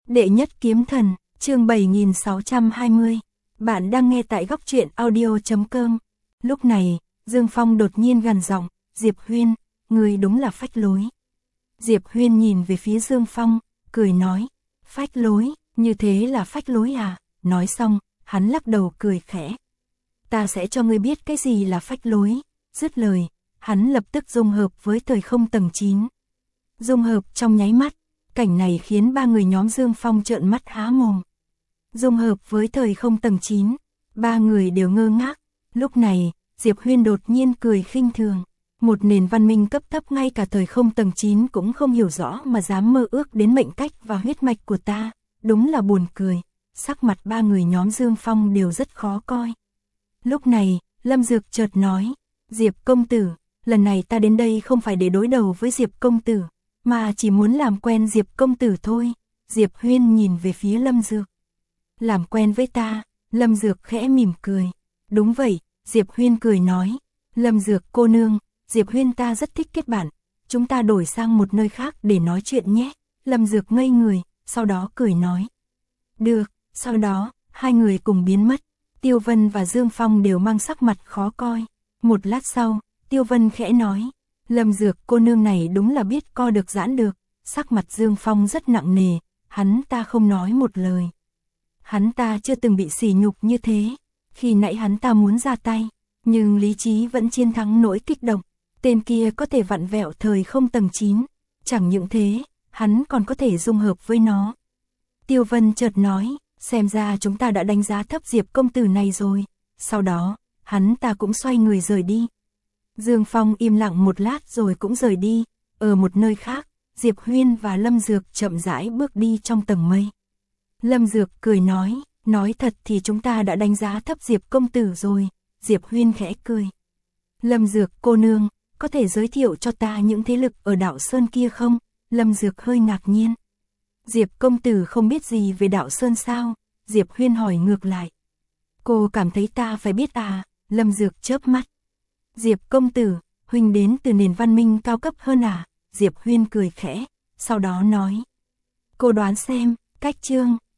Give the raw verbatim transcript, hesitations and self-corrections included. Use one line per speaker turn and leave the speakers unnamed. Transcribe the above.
Đệ nhất kiếm thần, chương bảy nghìn sáu trăm hai mươi. Bạn đang nghe tại góc truyện audio chấm com. Lúc này, Dương Phong đột nhiên gằn giọng, Diệp Huyên, người đúng là phách lối. Diệp Huyên nhìn về phía Dương Phong, cười nói, phách lối, như thế là phách lối à? Nói xong, hắn lắc đầu cười khẽ. Ta sẽ cho ngươi biết cái gì là phách lối. Dứt lời, hắn lập tức dung hợp với thời không tầng chín. Dung hợp trong nháy mắt, cảnh này khiến ba người nhóm Dương Phong trợn mắt há mồm. Dung hợp với thời không tầng chín, ba người đều ngơ ngác. Lúc này, Diệp Huyên đột nhiên cười khinh thường. Một nền văn minh cấp thấp ngay cả thời không tầng chín cũng không hiểu rõ mà dám mơ ước đến mệnh cách và huyết mạch của ta. Đúng là buồn cười. Sắc mặt ba người nhóm Dương Phong đều rất khó coi. Lúc này, Lâm Dược chợt nói, Diệp công tử, lần này ta đến đây không phải để đối đầu với Diệp công tử, mà chỉ muốn làm quen Diệp công tử thôi. Diệp Huyên nhìn về phía Lâm Dược. Làm quen với ta, Lâm Dược khẽ mỉm cười. Đúng vậy, Diệp Huyên cười nói. Lâm Dược cô nương, Diệp Huyên ta rất thích kết bạn, chúng ta đổi sang một nơi khác để nói chuyện nhé. Lâm Dược ngây người, sau đó cười nói. Được, sau đó, hai người cùng biến mất. Tiêu Vân và Dương Phong đều mang sắc mặt khó coi. Một lát sau, Tiêu Vân khẽ nói. Lâm Dược cô nương này đúng là biết co được giãn được. Sắc mặt Dương Phong rất nặng nề, hắn ta không nói một lời. Hắn ta chưa từng bị sỉ nhục như thế. Khi nãy hắn ta muốn ra tay, nhưng lý trí vẫn chiến thắng nỗi kích động. Tên kia có thể vặn vẹo thời không tầng chín. Chẳng những thế, hắn còn có thể dung hợp với nó. Tiêu Vân chợt nói, xem ra chúng ta đã đánh giá thấp Diệp công tử này rồi. Sau đó, hắn ta cũng xoay người rời đi. Dương Phong im lặng một lát rồi cũng rời đi. Ở một nơi khác, Diệp Huyên và Lâm Dược chậm rãi bước đi trong tầng mây. Lâm Dược cười nói, nói thật thì chúng ta đã đánh giá thấp Diệp công tử rồi. Diệp Huyên khẽ cười. Lâm Dược cô nương, có thể giới thiệu cho ta những thế lực ở đảo Sơn kia không? Lâm Dược hơi ngạc nhiên. Diệp công tử không biết gì về đảo Sơn sao? Diệp Huyên hỏi ngược lại. Cô cảm thấy ta phải biết à? Lâm Dược chớp mắt. Diệp công tử, huynh đến từ nền văn minh cao cấp hơn à? Diệp Huyên cười khẽ, sau đó nói. Cô đoán xem, cách chương